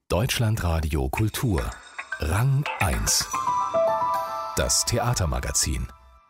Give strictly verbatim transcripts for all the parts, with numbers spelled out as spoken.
Deutschlandradio Kultur. Rang eins. Das Theatermagazin.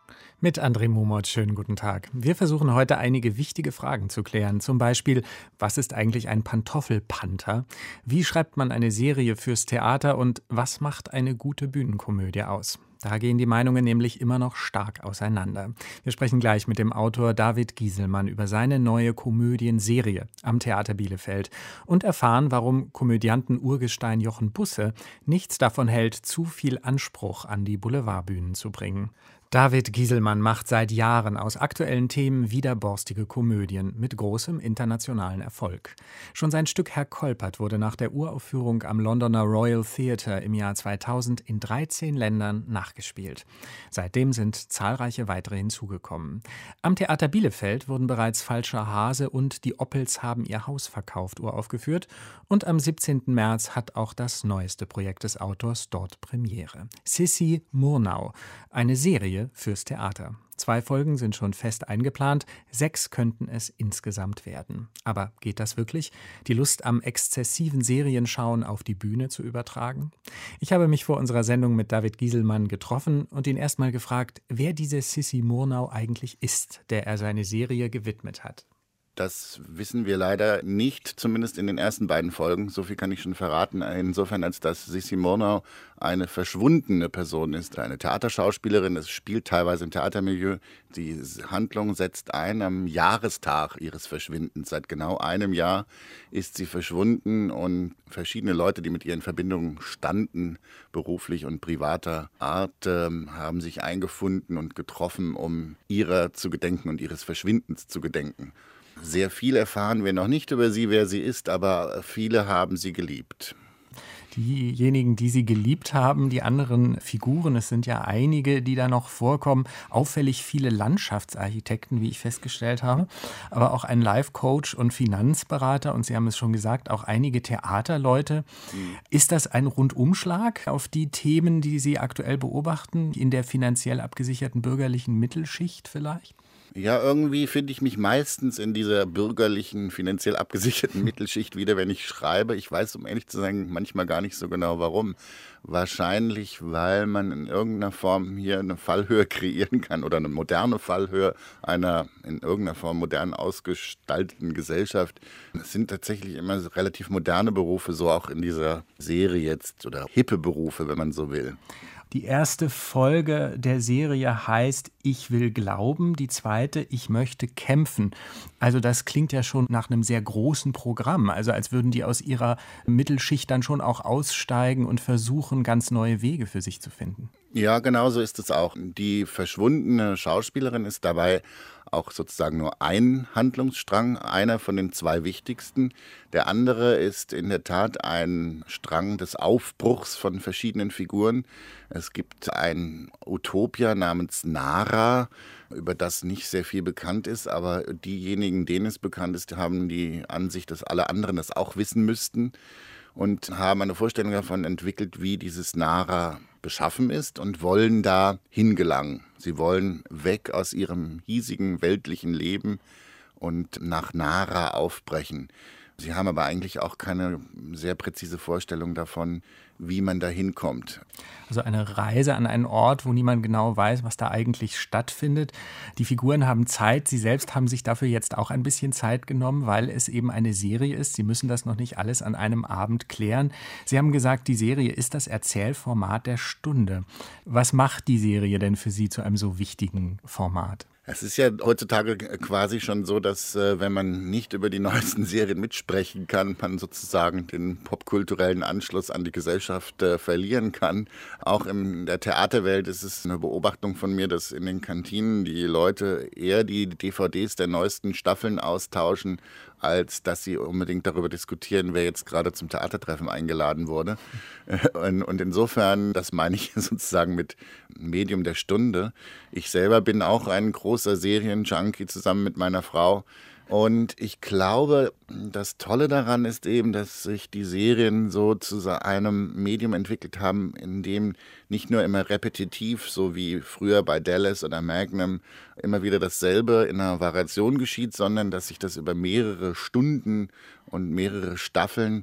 Mit André Momot, schönen guten Tag. Wir versuchen heute einige wichtige Fragen zu klären. Zum Beispiel, was ist eigentlich ein Pantoffelpanther? Wie schreibt man eine Serie fürs Theater? Und was macht eine gute Bühnenkomödie aus? Da gehen die Meinungen nämlich immer noch stark auseinander. Wir sprechen gleich mit dem Autor David Gieselmann über seine neue Komödienserie am Theater Bielefeld und erfahren, warum Komödianten-Urgestein Jochen Busse nichts davon hält, zu viel Anspruch an die Boulevardbühnen zu bringen. David Gieselmann macht seit Jahren aus aktuellen Themen widerborstige Komödien mit großem internationalen Erfolg. Schon sein Stück Herr Kolpert wurde nach der Uraufführung am Londoner Royal Theatre im Jahr zweitausend in dreizehn Ländern nachgespielt. Seitdem sind zahlreiche weitere hinzugekommen. Am Theater Bielefeld wurden bereits Falscher Hase und Die Oppels haben ihr Haus verkauft uraufgeführt und am siebzehnten März hat auch das neueste Projekt des Autors dort Premiere. Sissi Murnau, eine Serie fürs Theater. Zwei Folgen sind schon fest eingeplant, sechs könnten es insgesamt werden. Aber geht das wirklich, die Lust am exzessiven Serienschauen auf die Bühne zu übertragen? Ich habe mich vor unserer Sendung mit David Gieselmann getroffen und ihn erstmal gefragt, wer diese Sissi Murnau eigentlich ist, der er seine Serie gewidmet hat. Das wissen wir leider nicht, zumindest in den ersten beiden Folgen. So viel kann ich schon verraten. Insofern, als dass Sissi Murnau eine verschwundene Person ist, eine Theaterschauspielerin. Es spielt teilweise im Theatermilieu. Die Handlung setzt ein am Jahrestag ihres Verschwindens. Seit genau einem Jahr ist sie verschwunden und verschiedene Leute, die mit ihr in Verbindung standen, beruflich und privater Art, äh, haben sich eingefunden und getroffen, um ihrer zu gedenken und ihres Verschwindens zu gedenken. Sehr viel erfahren wir noch nicht über sie, wer sie ist, aber viele haben sie geliebt. Diejenigen, die sie geliebt haben, die anderen Figuren, es sind ja einige, die da noch vorkommen, auffällig viele Landschaftsarchitekten, wie ich festgestellt habe, aber auch ein Life-Coach und Finanzberater und Sie haben es schon gesagt, auch einige Theaterleute. Mhm. Ist das ein Rundumschlag auf die Themen, die Sie aktuell beobachten, in der finanziell abgesicherten bürgerlichen Mittelschicht vielleicht? Ja, irgendwie finde ich mich meistens in dieser bürgerlichen, finanziell abgesicherten Mittelschicht wieder, wenn ich schreibe. Ich weiß, um ehrlich zu sein, manchmal gar nicht so genau warum. Wahrscheinlich, weil man in irgendeiner Form hier eine Fallhöhe kreieren kann oder eine moderne Fallhöhe einer in irgendeiner Form modern ausgestalteten Gesellschaft. Es sind tatsächlich immer relativ moderne Berufe, so auch in dieser Serie jetzt, oder hippe Berufe, wenn man so will. Die erste Folge der Serie heißt Ich will glauben, die zweite Ich möchte kämpfen. Also das klingt ja schon nach einem sehr großen Programm, also als würden die aus ihrer Mittelschicht dann schon auch aussteigen und versuchen, ganz neue Wege für sich zu finden. Ja, genau so ist es auch. Die verschwundene Schauspielerin ist dabei auch sozusagen nur ein Handlungsstrang, einer von den zwei wichtigsten. Der andere ist in der Tat ein Strang des Aufbruchs von verschiedenen Figuren. Es gibt ein Utopia namens Nara, über das nicht sehr viel bekannt ist, aber diejenigen, denen es bekannt ist, haben die Ansicht, dass alle anderen das auch wissen müssten und haben eine Vorstellung davon entwickelt, wie dieses Nara beschaffen ist und wollen da hingelangen. Sie wollen weg aus ihrem hiesigen weltlichen Leben und nach Nara aufbrechen. Sie haben aber eigentlich auch keine sehr präzise Vorstellung davon, wie man da hinkommt. Also eine Reise an einen Ort, wo niemand genau weiß, was da eigentlich stattfindet. Die Figuren haben Zeit, Sie selbst haben sich dafür jetzt auch ein bisschen Zeit genommen, weil es eben eine Serie ist. Sie müssen das noch nicht alles an einem Abend klären. Sie haben gesagt, die Serie ist das Erzählformat der Stunde. Was macht die Serie denn für Sie zu einem so wichtigen Format? Es ist ja heutzutage quasi schon so, dass äh, wenn man nicht über die neuesten Serien mitsprechen kann, man sozusagen den popkulturellen Anschluss an die Gesellschaft äh, verlieren kann. Auch in der Theaterwelt ist es eine Beobachtung von mir, dass in den Kantinen die Leute eher die D V Ds der neuesten Staffeln austauschen, als dass sie unbedingt darüber diskutieren, wer jetzt gerade zum Theatertreffen eingeladen wurde. Und, und insofern, das meine ich sozusagen mit Medium der Stunde. Ich selber bin auch ein großer Serienjunkie zusammen mit meiner Frau. Und ich glaube, das Tolle daran ist eben, dass sich die Serien so zu einem Medium entwickelt haben, in dem nicht nur immer repetitiv, so wie früher bei Dallas oder Magnum, immer wieder dasselbe in einer Variation geschieht, sondern dass sich das über mehrere Stunden und mehrere Staffeln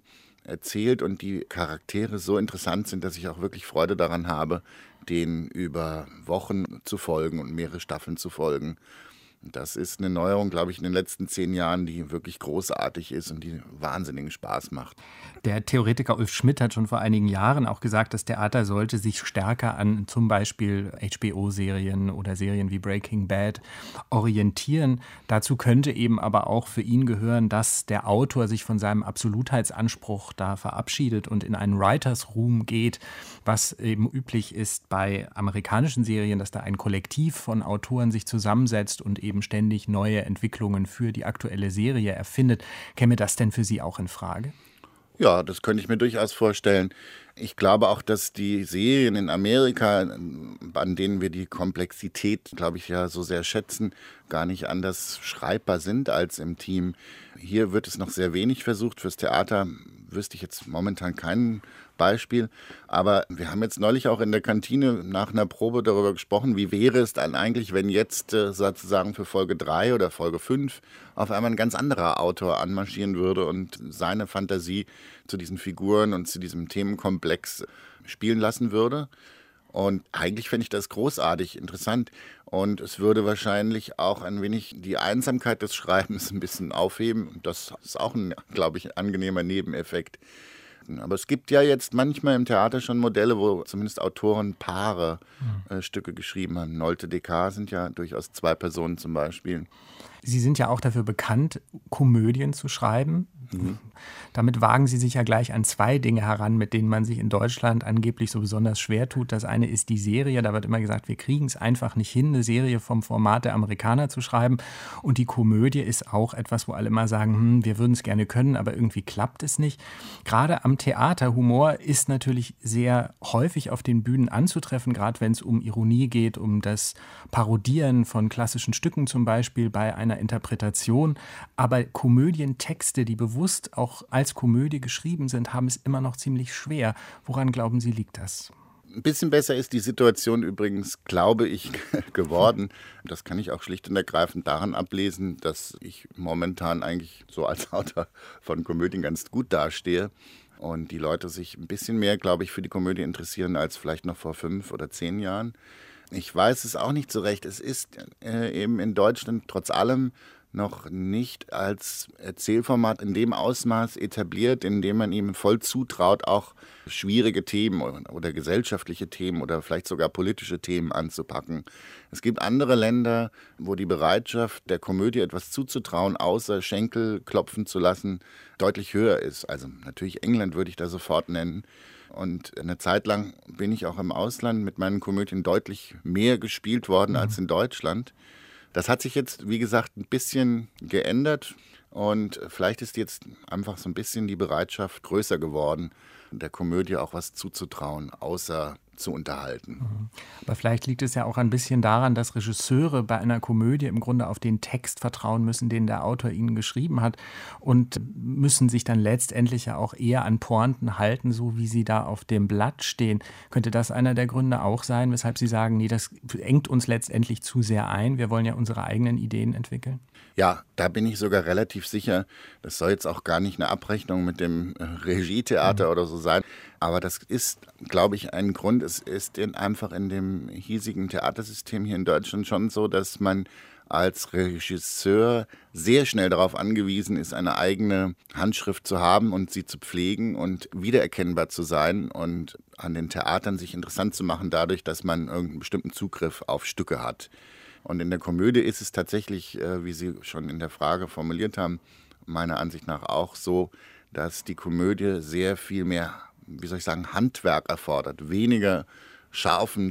erzählt und die Charaktere so interessant sind, dass ich auch wirklich Freude daran habe, denen über Wochen zu folgen und mehrere Staffeln zu folgen. Das ist eine Neuerung, glaube ich, in den letzten zehn Jahren, die wirklich großartig ist und die wahnsinnigen Spaß macht. Der Theoretiker Ulf Schmidt hat schon vor einigen Jahren auch gesagt, das Theater sollte sich stärker an zum Beispiel H B O-Serien oder Serien wie Breaking Bad orientieren. Dazu könnte eben aber auch für ihn gehören, dass der Autor sich von seinem Absolutheitsanspruch da verabschiedet und in einen Writers Room geht, was eben üblich ist bei amerikanischen Serien, dass da ein Kollektiv von Autoren sich zusammensetzt und eben ständig neue Entwicklungen für die aktuelle Serie erfindet. Käme das denn für Sie auch in Frage? Ja, das könnte ich mir durchaus vorstellen. Ich glaube auch, dass die Serien in Amerika, an denen wir die Komplexität, glaube ich, ja so sehr schätzen, gar nicht anders schreibbar sind als im Team. Hier wird es noch sehr wenig versucht. Fürs Theater wüsste ich jetzt momentan kein Beispiel. Aber wir haben jetzt neulich auch in der Kantine nach einer Probe darüber gesprochen, wie wäre es dann eigentlich, wenn jetzt äh, sozusagen für Folge drei oder Folge fünf auf einmal ein ganz anderer Autor anmarschieren würde und seine Fantasie zu diesen Figuren und zu diesem Themenkomplex spielen lassen würde. Und eigentlich fände ich das großartig interessant. Und es würde wahrscheinlich auch ein wenig die Einsamkeit des Schreibens ein bisschen aufheben. Das ist auch ein, glaube ich, angenehmer Nebeneffekt. Aber es gibt ja jetzt manchmal im Theater schon Modelle, wo zumindest Autoren Paare äh, Stücke geschrieben haben. Nolte D K sind ja durchaus zwei Personen zum Beispiel. Sie sind ja auch dafür bekannt, Komödien zu schreiben. Mhm. Damit wagen Sie sich ja gleich an zwei Dinge heran, mit denen man sich in Deutschland angeblich so besonders schwer tut. Das eine ist die Serie. Da wird immer gesagt, wir kriegen es einfach nicht hin, eine Serie vom Format der Amerikaner zu schreiben. Und die Komödie ist auch etwas, wo alle immer sagen, hm, wir würden es gerne können, aber irgendwie klappt es nicht. Gerade am Theater, Humor ist natürlich sehr häufig auf den Bühnen anzutreffen, gerade wenn es um Ironie geht, um das Parodieren von klassischen Stücken zum Beispiel bei einer Interpretation. Aber Komödientexte, die bewusst auch als Komödie geschrieben sind, haben es immer noch ziemlich schwer. Woran glauben Sie, liegt das? Ein bisschen besser ist die Situation übrigens, glaube ich, geworden. Das kann ich auch schlicht und ergreifend daran ablesen, dass ich momentan eigentlich so als Autor von Komödien ganz gut dastehe. Und die Leute sich ein bisschen mehr, glaube ich, für die Komödie interessieren als vielleicht noch vor fünf oder zehn Jahren. Ich weiß es auch nicht so recht. Es ist äh, eben in Deutschland trotz allem noch nicht als Erzählformat in dem Ausmaß etabliert, in dem man ihm voll zutraut, auch schwierige Themen oder, oder gesellschaftliche Themen oder vielleicht sogar politische Themen anzupacken. Es gibt andere Länder, wo die Bereitschaft, der Komödie etwas zuzutrauen, außer Schenkel klopfen zu lassen, deutlich höher ist. Also natürlich England würde ich da sofort nennen. Und eine Zeit lang bin ich auch im Ausland mit meinen Komödien deutlich mehr gespielt worden mhm. als in Deutschland. Das hat sich jetzt, wie gesagt, ein bisschen geändert und vielleicht ist jetzt einfach so ein bisschen die Bereitschaft größer geworden, der Komödie auch was zuzutrauen, außer zu unterhalten. Aber vielleicht liegt es ja auch ein bisschen daran, dass Regisseure bei einer Komödie im Grunde auf den Text vertrauen müssen, den der Autor ihnen geschrieben hat und müssen sich dann letztendlich ja auch eher an Pointen halten, so wie sie da auf dem Blatt stehen. Könnte das einer der Gründe auch sein, weshalb Sie sagen, nee, das engt uns letztendlich zu sehr ein, wir wollen ja unsere eigenen Ideen entwickeln? Ja, da bin ich sogar relativ sicher. Das soll jetzt auch gar nicht eine Abrechnung mit dem Regietheater mhm. oder so sein. Aber das ist, glaube ich, ein Grund. Es ist in, einfach in dem hiesigen Theatersystem hier in Deutschland schon so, dass man als Regisseur sehr schnell darauf angewiesen ist, eine eigene Handschrift zu haben und sie zu pflegen und wiedererkennbar zu sein und an den Theatern sich interessant zu machen dadurch, dass man irgendeinen bestimmten Zugriff auf Stücke hat. Und in der Komödie ist es tatsächlich, wie Sie schon in der Frage formuliert haben, meiner Ansicht nach auch so, dass die Komödie sehr viel mehr, wie soll ich sagen, Handwerk erfordert. Weniger scharfen,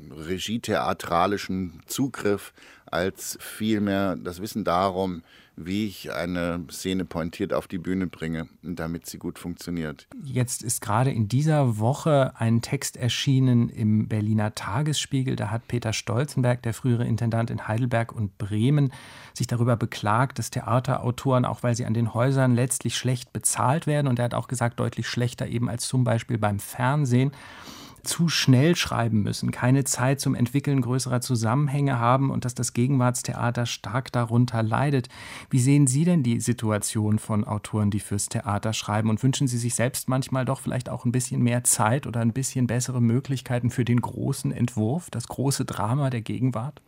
regietheatralischen Zugriff als vielmehr das Wissen darum, wie ich eine Szene pointiert auf die Bühne bringe, damit sie gut funktioniert. Jetzt ist gerade in dieser Woche ein Text erschienen im Berliner Tagesspiegel. Da hat Peter Stolzenberg, der frühere Intendant in Heidelberg und Bremen, sich darüber beklagt, dass Theaterautoren, auch weil sie an den Häusern letztlich schlecht bezahlt werden, und er hat auch gesagt, deutlich schlechter eben als zum Beispiel beim Fernsehen, zu schnell schreiben müssen, keine Zeit zum Entwickeln größerer Zusammenhänge haben und dass das Gegenwartstheater stark darunter leidet. Wie sehen Sie denn die Situation von Autoren, die fürs Theater schreiben, und wünschen Sie sich selbst manchmal doch vielleicht auch ein bisschen mehr Zeit oder ein bisschen bessere Möglichkeiten für den großen Entwurf, das große Drama der Gegenwart?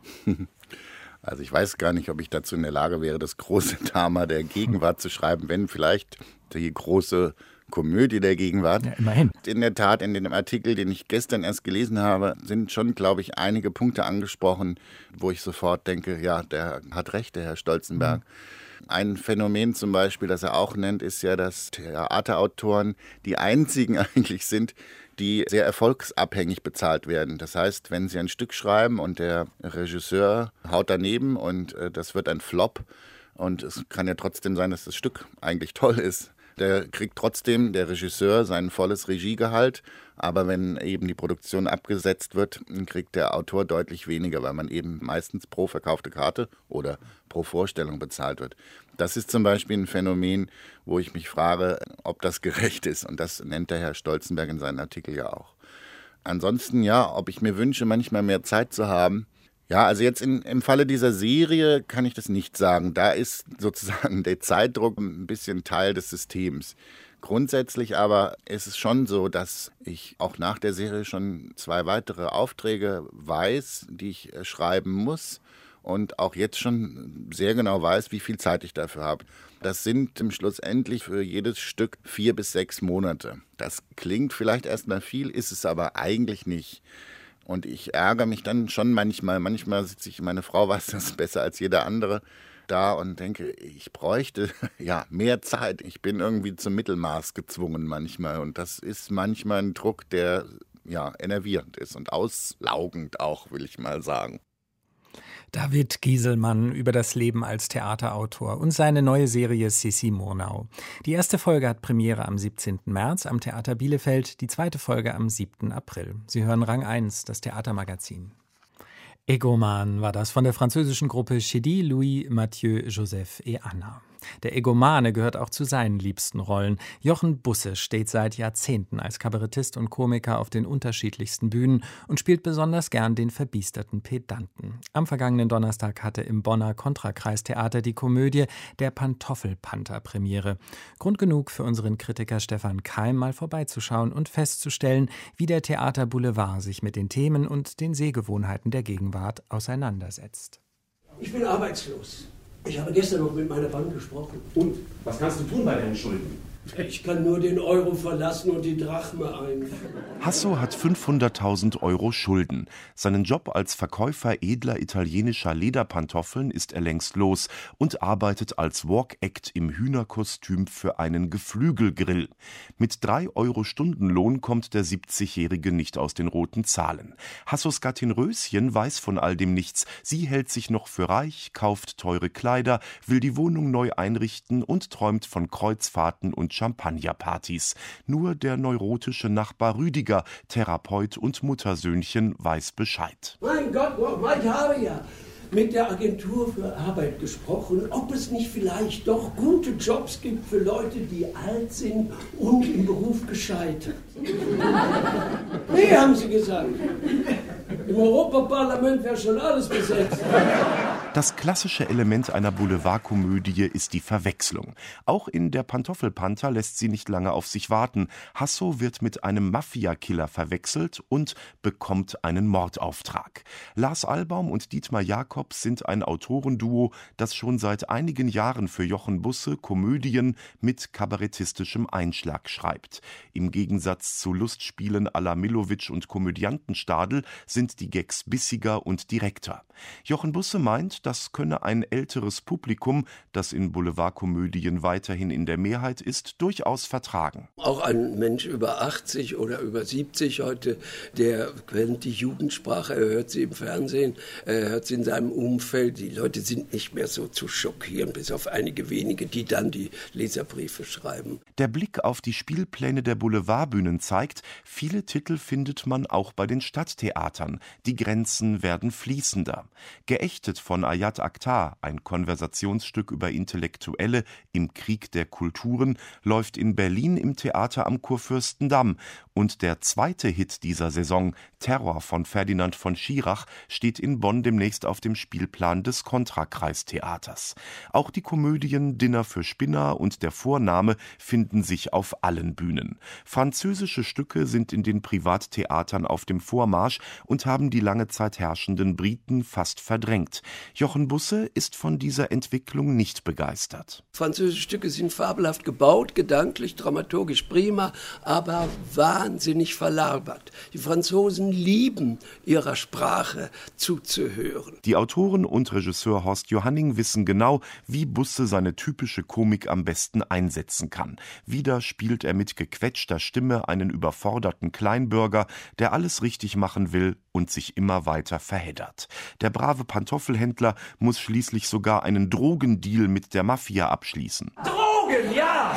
Also ich weiß gar nicht, ob ich dazu in der Lage wäre, das große Drama der Gegenwart zu schreiben, wenn vielleicht die große Komödie der Gegenwart. Ja, immerhin. In der Tat, in dem Artikel, den ich gestern erst gelesen habe, sind schon, glaube ich, einige Punkte angesprochen, wo ich sofort denke, ja, der hat recht, der Herr Stolzenberg. Mhm. Ein Phänomen zum Beispiel, das er auch nennt, ist ja, dass Theaterautoren die einzigen eigentlich sind, die sehr erfolgsabhängig bezahlt werden. Das heißt, wenn sie ein Stück schreiben und der Regisseur haut daneben und äh, das wird ein Flop, und es kann ja trotzdem sein, dass das Stück eigentlich toll ist, der kriegt trotzdem, der Regisseur, sein volles Regiegehalt. Aber wenn eben die Produktion abgesetzt wird, kriegt der Autor deutlich weniger, weil man eben meistens pro verkaufte Karte oder pro Vorstellung bezahlt wird. Das ist zum Beispiel ein Phänomen, wo ich mich frage, ob das gerecht ist. Und das nennt der Herr Stolzenberg in seinem Artikel ja auch. Ansonsten ja, ob ich mir wünsche, manchmal mehr Zeit zu haben. Ja, also jetzt in, im Falle dieser Serie kann ich das nicht sagen. Da ist sozusagen der Zeitdruck ein bisschen Teil des Systems. Grundsätzlich aber ist es schon so, dass ich auch nach der Serie schon zwei weitere Aufträge weiß, die ich schreiben muss, und auch jetzt schon sehr genau weiß, wie viel Zeit ich dafür habe. Das sind schlussendlich für jedes Stück vier bis sechs Monate. Das klingt vielleicht erstmal viel, ist es aber eigentlich nicht. Und ich ärgere mich dann schon manchmal. Manchmal sitze ich, meine Frau weiß das besser als jeder andere, da und denke, ich bräuchte ja mehr Zeit. Ich bin irgendwie zum Mittelmaß gezwungen manchmal. Und das ist manchmal ein Druck, der ja enervierend ist und auslaugend auch, will ich mal sagen. David Gieselmann über das Leben als Theaterautor und seine neue Serie Sissi Murnau. Die erste Folge hat Premiere am siebzehnten März am Theater Bielefeld, die zweite Folge am siebten April. Sie hören Rang eins, das Theatermagazin. Egoman war das von der französischen Gruppe Chedi, Louis, Mathieu, Joseph et Anna. Der Egomane gehört auch zu seinen liebsten Rollen. Jochen Busse steht seit Jahrzehnten als Kabarettist und Komiker auf den unterschiedlichsten Bühnen und spielt besonders gern den verbiesterten Pedanten. Am vergangenen Donnerstag hatte im Bonner Kontrakreistheater die Komödie Der Pantoffelpanther Premiere. Grund genug für unseren Kritiker Stefan Keim, mal vorbeizuschauen und festzustellen, wie der Theaterboulevard sich mit den Themen und den Sehgewohnheiten der Gegenwart auseinandersetzt. Ich bin arbeitslos. Ich habe gestern noch mit meiner Bank gesprochen. Und? Was kannst du tun bei deinen Schulden? Ich kann nur den Euro verlassen und die Drachme einführen. Hasso hat fünfhunderttausend Euro Schulden. Seinen Job als Verkäufer edler italienischer Lederpantoffeln ist er längst los und arbeitet als Walk-Act im Hühnerkostüm für einen Geflügelgrill. Mit drei Euro Stundenlohn kommt der siebzigjährige nicht aus den roten Zahlen. Hassos Gattin Röschen weiß von all dem nichts. Sie hält sich noch für reich, kauft teure Kleider, will die Wohnung neu einrichten und träumt von Kreuzfahrten und Champagnerpartys. Nur der neurotische Nachbar Rüdiger, Therapeut und Muttersöhnchen, weiß Bescheid. Mein Gott, ich habe ja mit der Agentur für Arbeit gesprochen, ob es nicht vielleicht doch gute Jobs gibt für Leute, die alt sind und im Beruf gescheitert. Nee, haben sie gesagt. Im Europaparlament wäre schon alles besetzt. Das klassische Element einer Boulevardkomödie ist die Verwechslung. Auch in Der Pantoffelpanther lässt sie nicht lange auf sich warten. Hasso wird mit einem Mafia-Killer verwechselt und bekommt einen Mordauftrag. Lars Albaum und Dietmar Jakobs sind ein Autorenduo, das schon seit einigen Jahren für Jochen Busse Komödien mit kabarettistischem Einschlag schreibt. Im Gegensatz zu Lustspielen à la Millowitsch und Komödiantenstadel sind die Gags bissiger und direkter. Jochen Busse meint, das könne ein älteres Publikum, das in Boulevardkomödien weiterhin in der Mehrheit ist, durchaus vertragen. Auch ein Mensch über achtzig oder über siebzig heute, der kennt die Jugendsprache, er hört sie im Fernsehen, er hört sie in seinem Umfeld. Die Leute sind nicht mehr so zu schockieren, bis auf einige wenige, die dann die Leserbriefe schreiben. Der Blick auf die Spielpläne der Boulevardbühnen zeigt, viele Titel findet man auch bei den Stadttheatern. Die Grenzen werden fließender. Geächtet von Ayat Acte Acta, ein Konversationsstück über Intellektuelle im Krieg der Kulturen, läuft in Berlin im Theater am Kurfürstendamm. Und der zweite Hit dieser Saison, Terror von Ferdinand von Schirach, steht in Bonn demnächst auf dem Spielplan des Kontrakreistheaters. Auch die Komödien Dinner für Spinner und Der Vorname finden sich auf allen Bühnen. Französische Stücke sind in den Privattheatern auf dem Vormarsch und haben die lange Zeit herrschenden Briten fast verdrängt. Jochen Busse ist von dieser Entwicklung nicht begeistert. Französische Stücke sind fabelhaft gebaut, gedanklich, dramaturgisch prima, aber wahnsinnig verlabert. Die Franzosen lieben, ihrer Sprache zuzuhören. Die Autoren und Regisseur Horst Johanning wissen genau, wie Busse seine typische Komik am besten einsetzen kann. Wieder spielt er mit gequetschter Stimme einen überforderten Kleinbürger, der alles richtig machen will und sich immer weiter verheddert. Der brave Pantoffelhändler muss schließlich sogar einen Drogendeal mit der Mafia abschließen. Drogen, ja!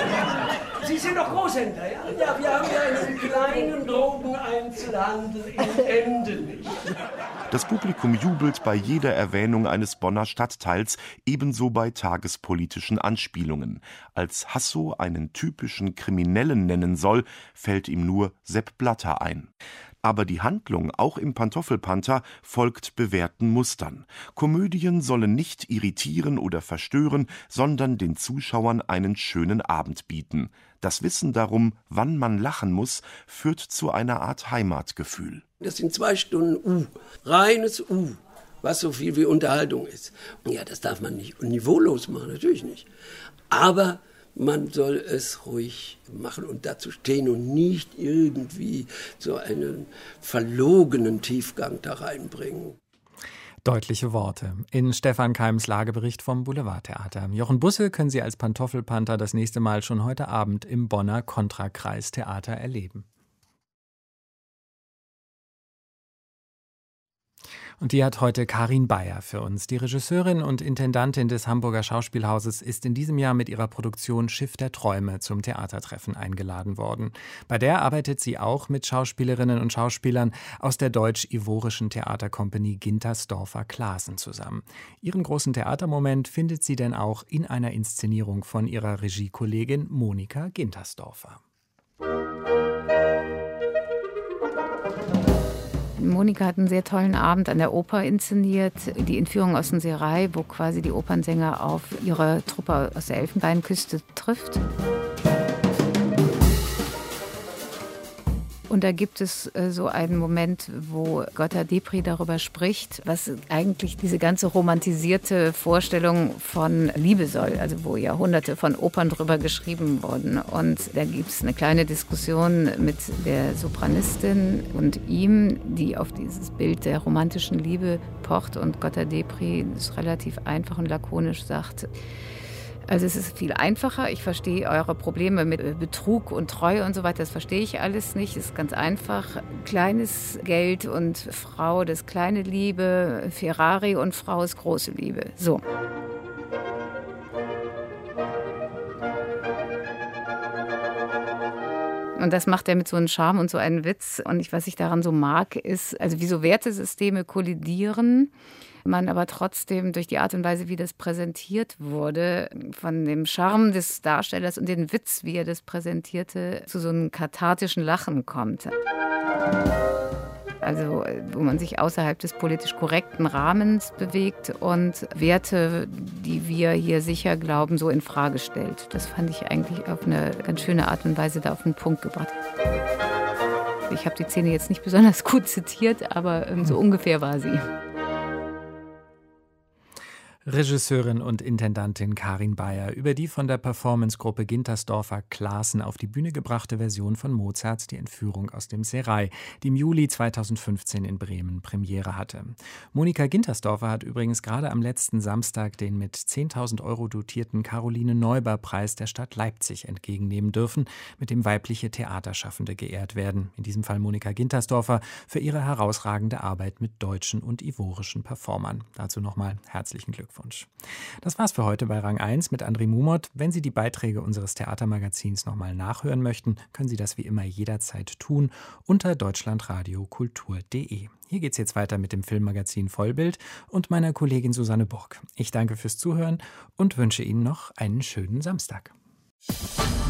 Sie sind doch Großhändler, ja? Ja, wir haben ja einen kleinen Drogeneinzelhandel in Endenich. Das Publikum jubelt bei jeder Erwähnung eines Bonner Stadtteils, ebenso bei tagespolitischen Anspielungen. Als Hasso einen typischen Kriminellen nennen soll, fällt ihm nur Sepp Blatter ein. Aber die Handlung, auch im Pantoffelpanther, folgt bewährten Mustern. Komödien sollen nicht irritieren oder verstören, sondern den Zuschauern einen schönen Abend bieten. Das Wissen darum, wann man lachen muss, führt zu einer Art Heimatgefühl. Das sind zwei Stunden U, reines U, was so viel wie Unterhaltung ist. Ja, das darf man nicht niveaulos machen, natürlich nicht. Aber man soll es ruhig machen und dazu stehen und nicht irgendwie so einen verlogenen Tiefgang da reinbringen. Deutliche Worte in Stefan Keims Lagebericht vom Boulevardtheater. Jochen Busse können Sie als Pantoffelpanther das nächste Mal schon heute Abend im Bonner Kontrakreistheater erleben. Und die hat heute Karin Beyer für uns. Die Regisseurin und Intendantin des Hamburger Schauspielhauses ist in diesem Jahr mit ihrer Produktion Schiff der Träume zum Theatertreffen eingeladen worden. Bei der arbeitet sie auch mit Schauspielerinnen und Schauspielern aus der deutsch-ivorischen Theaterkompanie Gintersdorfer-Klaassen zusammen. Ihren großen Theatermoment findet sie denn auch in einer Inszenierung von ihrer Regiekollegin Monika Gintersdorfer. Monika hat einen sehr tollen Abend an der Oper inszeniert, die Entführung aus dem Serai, wo quasi die Opernsänger auf ihre Truppe aus der Elfenbeinküste trifft. Und da gibt es äh, so einen Moment, wo Gotta Depri darüber spricht, was eigentlich diese ganze romantisierte Vorstellung von Liebe soll, also wo Jahrhunderte von Opern drüber geschrieben wurden. Und da gibt es eine kleine Diskussion mit der Sopranistin und ihm, die auf dieses Bild der romantischen Liebe pocht. Und Gotta Depri ist relativ einfach und lakonisch sagt: Also es ist viel einfacher. Ich verstehe eure Probleme mit Betrug und Treue und so weiter. Das verstehe ich alles nicht. Es ist ganz einfach. Kleines Geld und Frau, das kleine Liebe. Ferrari und Frau ist große Liebe. So. Und das macht er mit so einem Charme und so einem Witz. Und ich, was ich daran so mag, ist, also wie so Wertesysteme kollidieren, man aber trotzdem durch die Art und Weise, wie das präsentiert wurde, von dem Charme des Darstellers und den Witz, wie er das präsentierte, zu so einem kathartischen Lachen kommt. Also wo man sich außerhalb des politisch korrekten Rahmens bewegt und Werte, die wir hier sicher glauben, so in Frage stellt. Das fand ich eigentlich auf eine ganz schöne Art und Weise da auf den Punkt gebracht. Ich habe die Szene jetzt nicht besonders gut zitiert, aber so ungefähr war sie. Regisseurin und Intendantin Karin Beyer über die von der Performancegruppe Gintersdorfer-Klaassen auf die Bühne gebrachte Version von Mozarts Die Entführung aus dem Serai, die im Juli zweitausendfünfzehn in Bremen Premiere hatte. Monika Gintersdorfer hat übrigens gerade am letzten Samstag den mit zehntausend Euro dotierten Caroline-Neuber-Preis der Stadt Leipzig entgegennehmen dürfen, mit dem weibliche Theaterschaffende geehrt werden. In diesem Fall Monika Gintersdorfer für ihre herausragende Arbeit mit deutschen und ivorischen Performern. Dazu nochmal herzlichen Glückwunsch. Glückwunsch. Das war's für heute bei Rang eins mit André Mumot. Wenn Sie die Beiträge unseres Theatermagazins nochmal nachhören möchten, können Sie das wie immer jederzeit tun unter deutschlandradiokultur punkt de. Hier geht's jetzt weiter mit dem Filmmagazin Vollbild und meiner Kollegin Susanne Burg. Ich danke fürs Zuhören und wünsche Ihnen noch einen schönen Samstag.